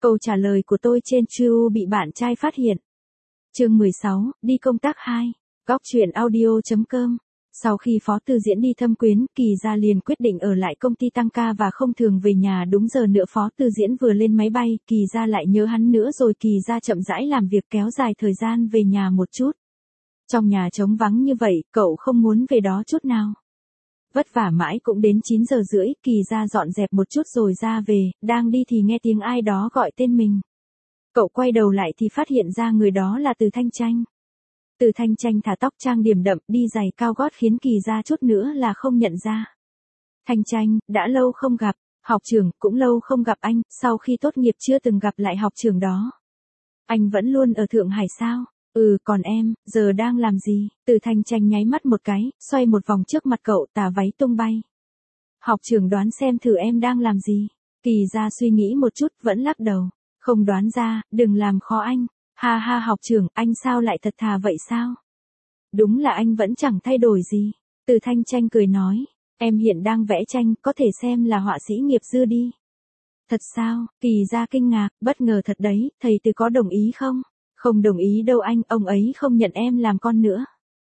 Câu trả lời của tôi trên True bị bạn trai phát hiện. Chương 16, đi công tác 2. Góc truyện audio.com. Sau khi Phó Tư Diễn đi thăm Quyến, Kỳ Gia liền quyết định ở lại công ty tăng ca và không thường về nhà đúng giờ nữa. Phó Tư Diễn vừa lên máy bay, Kỳ Gia lại nhớ hắn nữa rồi. Kỳ Gia chậm rãi làm việc kéo dài thời gian về nhà một chút. Trong nhà trống vắng như vậy, cậu không muốn về đó chút nào. Vất vả mãi cũng đến 9 giờ rưỡi, Kỳ Gia dọn dẹp một chút rồi ra về, đang đi thì nghe tiếng ai đó gọi tên mình. Cậu quay đầu lại thì phát hiện ra người đó là Từ Thanh Tranh. Từ Thanh Tranh thả tóc trang điểm đậm, đi giày cao gót khiến Kỳ Gia chút nữa là không nhận ra. Thanh Tranh, đã lâu không gặp, học trưởng, cũng lâu không gặp anh, sau khi tốt nghiệp chưa từng gặp lại học trưởng đó. Anh vẫn luôn ở Thượng Hải sao? Còn em, giờ đang làm gì? Từ Thanh Tranh nháy mắt một cái, xoay một vòng trước mặt cậu, tà váy tung bay. Học trưởng đoán xem thử em đang làm gì? Kỳ Gia suy nghĩ một chút, vẫn lắc đầu. Không đoán ra, đừng làm khó anh. Ha ha học trưởng, anh sao lại thật thà vậy sao? Đúng là anh vẫn chẳng thay đổi gì. Từ Thanh Tranh cười nói, em hiện đang vẽ tranh, có thể xem là họa sĩ nghiệp dư đi. Thật sao? Kỳ Gia kinh ngạc, bất ngờ thật đấy, thầy Từ có đồng ý không? Không đồng ý đâu anh, ông ấy không nhận em làm con nữa.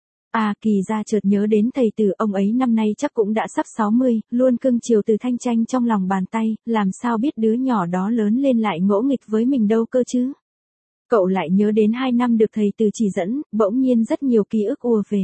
Kỳ Gia chợt nhớ đến thầy Từ, ông ấy năm nay chắc cũng đã sắp 60, luôn cưng chiều Từ Thanh Tranh trong lòng bàn tay, làm sao biết đứa nhỏ đó lớn lên lại ngỗ nghịch với mình đâu cơ chứ. Cậu lại nhớ đến 2 năm được thầy Từ chỉ dẫn, bỗng nhiên rất nhiều ký ức ùa về.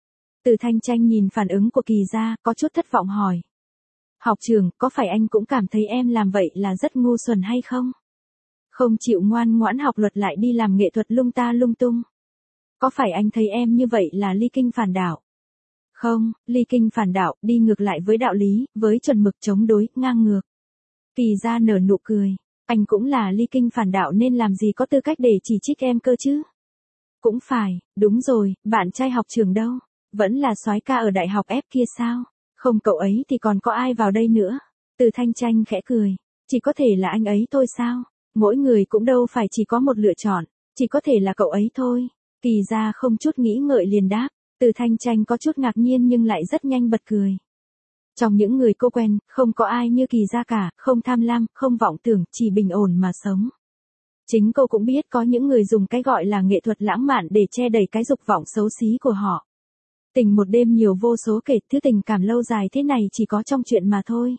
Từ Thanh Tranh nhìn phản ứng của Kỳ Gia, có chút thất vọng hỏi. Học trưởng, có phải anh cũng cảm thấy em làm vậy là rất ngu xuẩn hay không? Không chịu ngoan ngoãn học luật lại đi làm nghệ thuật lung ta lung tung. Có phải anh thấy em như vậy là ly kinh phản đạo? Không, ly kinh phản đạo, đi ngược lại với đạo lý, với chuẩn mực chống đối, ngang ngược. Kỳ Gia nở nụ cười. Anh cũng là ly kinh phản đạo nên làm gì có tư cách để chỉ trích em cơ chứ? Cũng phải, đúng rồi, bạn trai học trường đâu? Vẫn là soái ca ở đại học F kia sao? Không cậu ấy thì còn có ai vào đây nữa? Từ Thanh Tranh khẽ cười. Chỉ có thể là anh ấy thôi sao? Mỗi người cũng đâu phải chỉ có một lựa chọn, chỉ có thể là cậu ấy thôi. Kỳ Gia không chút nghĩ ngợi liền đáp. Từ Thanh Tranh có chút ngạc nhiên nhưng lại rất nhanh bật cười. Trong những người cô quen, không có ai như Kỳ Gia cả, không tham lam, không vọng tưởng, chỉ bình ổn mà sống. Chính cô cũng biết có những người dùng cái gọi là nghệ thuật lãng mạn để che đậy cái dục vọng xấu xí của họ. Tình một đêm nhiều vô số kể, thứ tình cảm lâu dài thế này chỉ có trong chuyện mà thôi.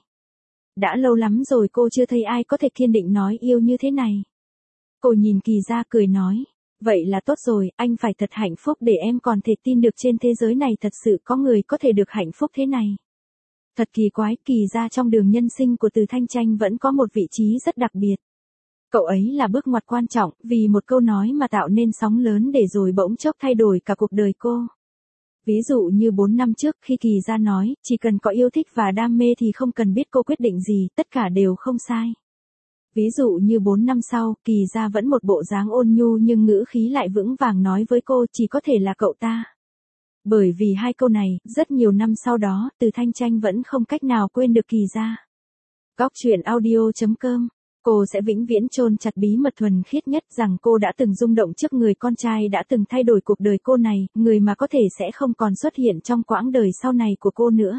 Đã lâu lắm rồi cô chưa thấy ai có thể kiên định nói yêu như thế này. Cô nhìn Kỳ Gia cười nói, vậy là tốt rồi, anh phải thật hạnh phúc để em còn thể tin được trên thế giới này thật sự có người có thể được hạnh phúc thế này. Thật kỳ quái, Kỳ Gia trong đường nhân sinh của Từ Thanh Tranh vẫn có một vị trí rất đặc biệt. Cậu ấy là bước ngoặt quan trọng, vì một câu nói mà tạo nên sóng lớn để rồi bỗng chốc thay đổi cả cuộc đời cô. Ví dụ như 4 năm trước khi Kỳ Gia nói, chỉ cần có yêu thích và đam mê thì không cần biết cô quyết định gì, tất cả đều không sai. Ví dụ như 4 năm sau, Kỳ Gia vẫn một bộ dáng ôn nhu nhưng ngữ khí lại vững vàng nói với cô chỉ có thể là cậu ta. Bởi vì hai câu này, rất nhiều năm sau đó, Từ Thanh Tranh vẫn không cách nào quên được Kỳ Gia. Góc truyện audio.com. Cô sẽ vĩnh viễn chôn chặt bí mật thuần khiết nhất rằng cô đã từng rung động trước người con trai đã từng thay đổi cuộc đời cô này, người mà có thể sẽ không còn xuất hiện trong quãng đời sau này của cô nữa.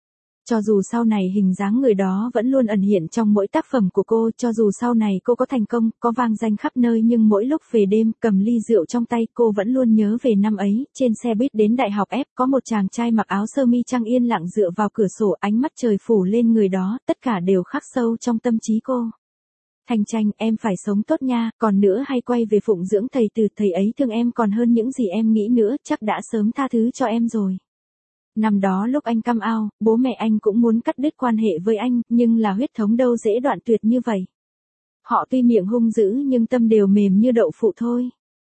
Cho dù sau này hình dáng người đó vẫn luôn ẩn hiện trong mỗi tác phẩm của cô, cho dù sau này cô có thành công, có vang danh khắp nơi nhưng mỗi lúc về đêm, cầm ly rượu trong tay, cô vẫn luôn nhớ về năm ấy, trên xe buýt đến đại học F, có một chàng trai mặc áo sơ mi trăng yên lặng dựa vào cửa sổ, ánh mắt trời phủ lên người đó, tất cả đều khắc sâu trong tâm trí cô. Thanh Tranh, em phải sống tốt nha, còn nữa hay quay về phụng dưỡng thầy Từ, thầy ấy thương em còn hơn những gì em nghĩ nữa, chắc đã sớm tha thứ cho em rồi. Năm đó lúc anh come out, bố mẹ anh cũng muốn cắt đứt quan hệ với anh, nhưng là huyết thống đâu dễ đoạn tuyệt như vậy. Họ tuy miệng hung dữ nhưng tâm đều mềm như đậu phụ thôi.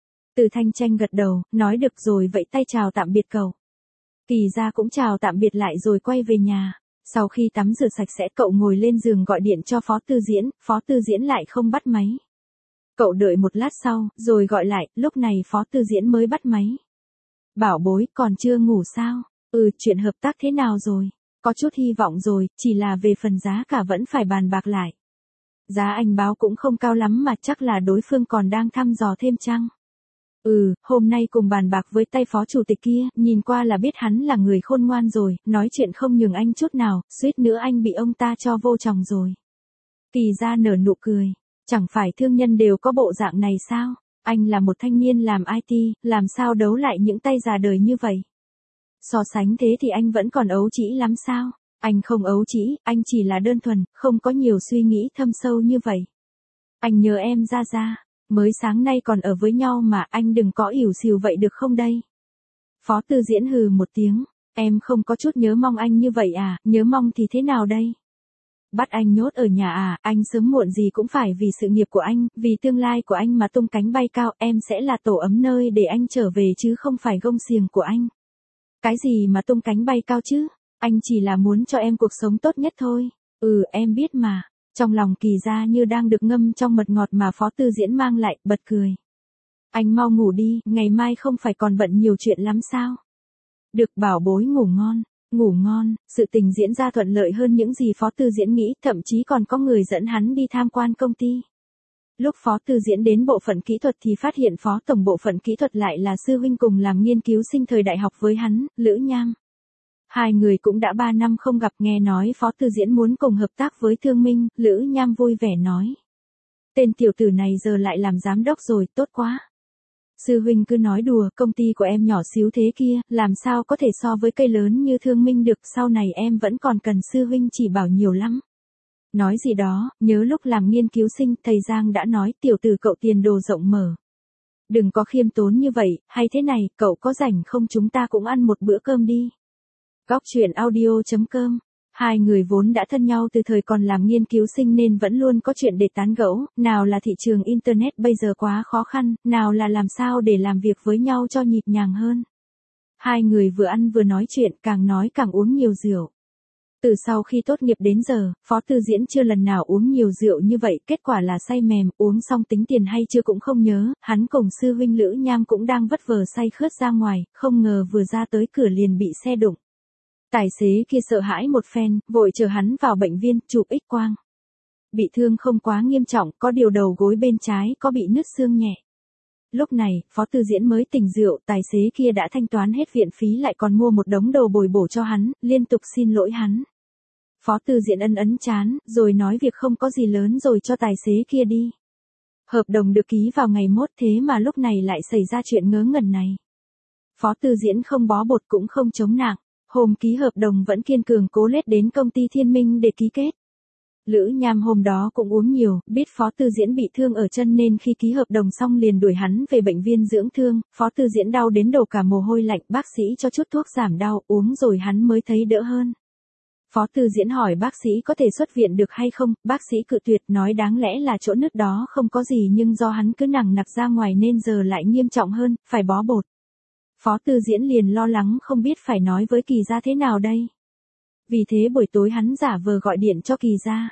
Từ Thanh Tranh gật đầu, nói được rồi vậy tay chào tạm biệt cậu. Kỳ Gia cũng chào tạm biệt lại rồi quay về nhà. Sau khi tắm rửa sạch sẽ cậu ngồi lên giường gọi điện cho Phó Tư Diễn, Phó Tư Diễn lại không bắt máy. Cậu đợi một lát sau, rồi gọi lại, lúc này Phó Tư Diễn mới bắt máy. Bảo bối, còn chưa ngủ sao? Chuyện hợp tác thế nào rồi? Có chút hy vọng rồi, chỉ là về phần giá cả vẫn phải bàn bạc lại. Giá anh báo cũng không cao lắm mà chắc là đối phương còn đang thăm dò thêm chăng? Hôm nay cùng bàn bạc với tay phó chủ tịch kia, nhìn qua là biết hắn là người khôn ngoan rồi, nói chuyện không nhường anh chút nào, suýt nữa anh bị ông ta cho vô chồng rồi. Kỳ Gia nở nụ cười. Chẳng phải thương nhân đều có bộ dạng này sao? Anh là một thanh niên làm IT, làm sao đấu lại những tay già đời như vậy? So sánh thế thì anh vẫn còn ấu trĩ lắm sao? Anh không ấu trĩ, anh chỉ là đơn thuần, không có nhiều suy nghĩ thâm sâu như vậy. Anh nhớ em ra, mới sáng nay còn ở với nhau mà anh đừng có ỉu xìu vậy được không đây? Phó Tư Diễn hừ một tiếng, em không có chút nhớ mong anh như vậy à, nhớ mong thì thế nào đây? Bắt anh nhốt ở nhà à, anh sớm muộn gì cũng phải vì sự nghiệp của anh, vì tương lai của anh mà tung cánh bay cao, em sẽ là tổ ấm nơi để anh trở về chứ không phải gông xiềng của anh. Cái gì mà tung cánh bay cao chứ? Anh chỉ là muốn cho em cuộc sống tốt nhất thôi. Em biết mà. Trong lòng Kỳ Gia như đang được ngâm trong mật ngọt mà Phó Tư Diễn mang lại, bật cười. Anh mau ngủ đi, ngày mai không phải còn bận nhiều chuyện lắm sao? Được bảo bối ngủ ngon. Ngủ ngon, sự tình diễn ra thuận lợi hơn những gì Phó Tư Diễn nghĩ, thậm chí còn có người dẫn hắn đi tham quan công ty. Lúc Phó Tư Diễn đến bộ phận kỹ thuật thì phát hiện phó tổng bộ phận kỹ thuật lại là sư huynh cùng làm nghiên cứu sinh thời đại học với hắn, Lữ Nham. Hai người cũng đã 3 năm không gặp, nghe nói Phó Tư Diễn muốn cùng hợp tác với Thương Minh, Lữ Nham vui vẻ nói. Tên tiểu tử này giờ lại làm giám đốc rồi, tốt quá. Sư huynh cứ nói đùa, công ty của em nhỏ xíu thế kia, làm sao có thể so với cây lớn như Thương Minh được, sau này em vẫn còn cần sư huynh chỉ bảo nhiều lắm. Nói gì đó, nhớ lúc làm nghiên cứu sinh, thầy Giang đã nói tiểu tử cậu tiền đồ rộng mở. Đừng có khiêm tốn như vậy, hay thế này, cậu có rảnh không chúng ta cũng ăn một bữa cơm đi. Góc truyện audio.com. Hai người vốn đã thân nhau từ thời còn làm nghiên cứu sinh nên vẫn luôn có chuyện để tán gẫu, nào là thị trường Internet bây giờ quá khó khăn, nào là làm sao để làm việc với nhau cho nhịp nhàng hơn. Hai người vừa ăn vừa nói chuyện, càng nói càng uống nhiều rượu. Từ sau khi tốt nghiệp đến giờ, Phó Tư Diễn chưa lần nào uống nhiều rượu như vậy, kết quả là say mềm, uống xong tính tiền hay chưa cũng không nhớ, hắn cùng sư huynh Lữ Nham cũng đang vất vờ say khướt ra ngoài, không ngờ vừa ra tới cửa liền bị xe đụng. Tài xế kia sợ hãi một phen, vội chở hắn vào bệnh viện, chụp X-quang. Bị thương không quá nghiêm trọng, có điều đầu gối bên trái có bị nứt xương nhẹ. Lúc này, Phó Tư Diễn mới tỉnh rượu, tài xế kia đã thanh toán hết viện phí lại còn mua một đống đồ bồi bổ cho hắn, liên tục xin lỗi hắn. Phó Tư Diễn ấn chán, rồi nói việc không có gì lớn rồi cho tài xế kia đi. Hợp đồng được ký vào ngày mốt thế mà lúc này lại xảy ra chuyện ngớ ngẩn này. Phó Tư Diễn không bó bột cũng không chống nạng. Hôm ký hợp đồng vẫn kiên cường cố lết đến công ty Thiên Minh để ký kết. Lữ Nham hôm đó cũng uống nhiều, biết Phó Tư Diễn bị thương ở chân nên khi ký hợp đồng xong liền đuổi hắn về bệnh viện dưỡng thương, Phó Tư Diễn đau đến đổ cả mồ hôi lạnh, bác sĩ cho chút thuốc giảm đau, uống rồi hắn mới thấy đỡ hơn. Phó Tư Diễn hỏi bác sĩ có thể xuất viện được hay không, bác sĩ cự tuyệt, nói đáng lẽ là chỗ nứt đó không có gì nhưng do hắn cứ nằng nặc ra ngoài nên giờ lại nghiêm trọng hơn, phải bó bột. Phó Tư Diễn liền lo lắng không biết phải nói với Kỳ Gia thế nào đây. Vì thế buổi tối hắn giả vờ gọi điện cho Kỳ Gia.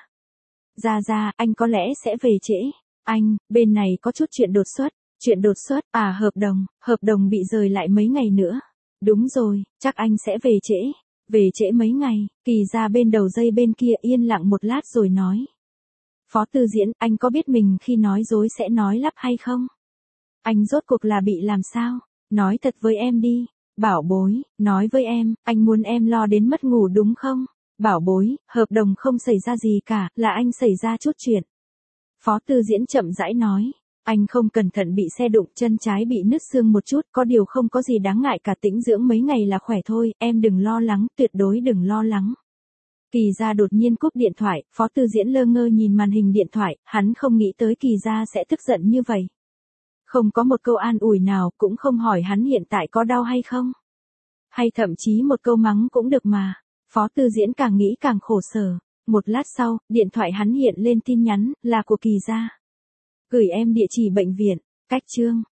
Gia, anh có lẽ sẽ về trễ. Anh, bên này có chút chuyện đột xuất. Chuyện đột xuất, à hợp đồng bị rời lại mấy ngày nữa. Đúng rồi, chắc anh sẽ về trễ. Về trễ mấy ngày, Kỳ Gia bên đầu dây bên kia yên lặng một lát rồi nói. Phó Tư Diễn, anh có biết mình khi nói dối sẽ nói lắp hay không? Anh rốt cuộc là bị làm sao? Nói thật với em đi. Bảo bối, nói với em, anh muốn em lo đến mất ngủ đúng không? Bảo bối, hợp đồng không xảy ra gì cả, là anh xảy ra chút chuyện. Phó Tư Diễn chậm rãi nói. Anh không cẩn thận bị xe đụng, chân trái bị nứt xương một chút, có điều không có gì đáng ngại cả, tĩnh dưỡng mấy ngày là khỏe thôi, em đừng lo lắng, tuyệt đối đừng lo lắng. Kỳ Gia đột nhiên cúp điện thoại, Phó Tư Diễn lơ ngơ nhìn màn hình điện thoại, hắn không nghĩ tới Kỳ Gia sẽ tức giận như vậy. Không có một câu an ủi nào, cũng không hỏi hắn hiện tại có đau hay không. Hay thậm chí một câu mắng cũng được mà. Phó Tư Diễn càng nghĩ càng khổ sở. Một lát sau, điện thoại hắn hiện lên tin nhắn, là của Kỳ Gia. Gửi em địa chỉ bệnh viện, cách chương.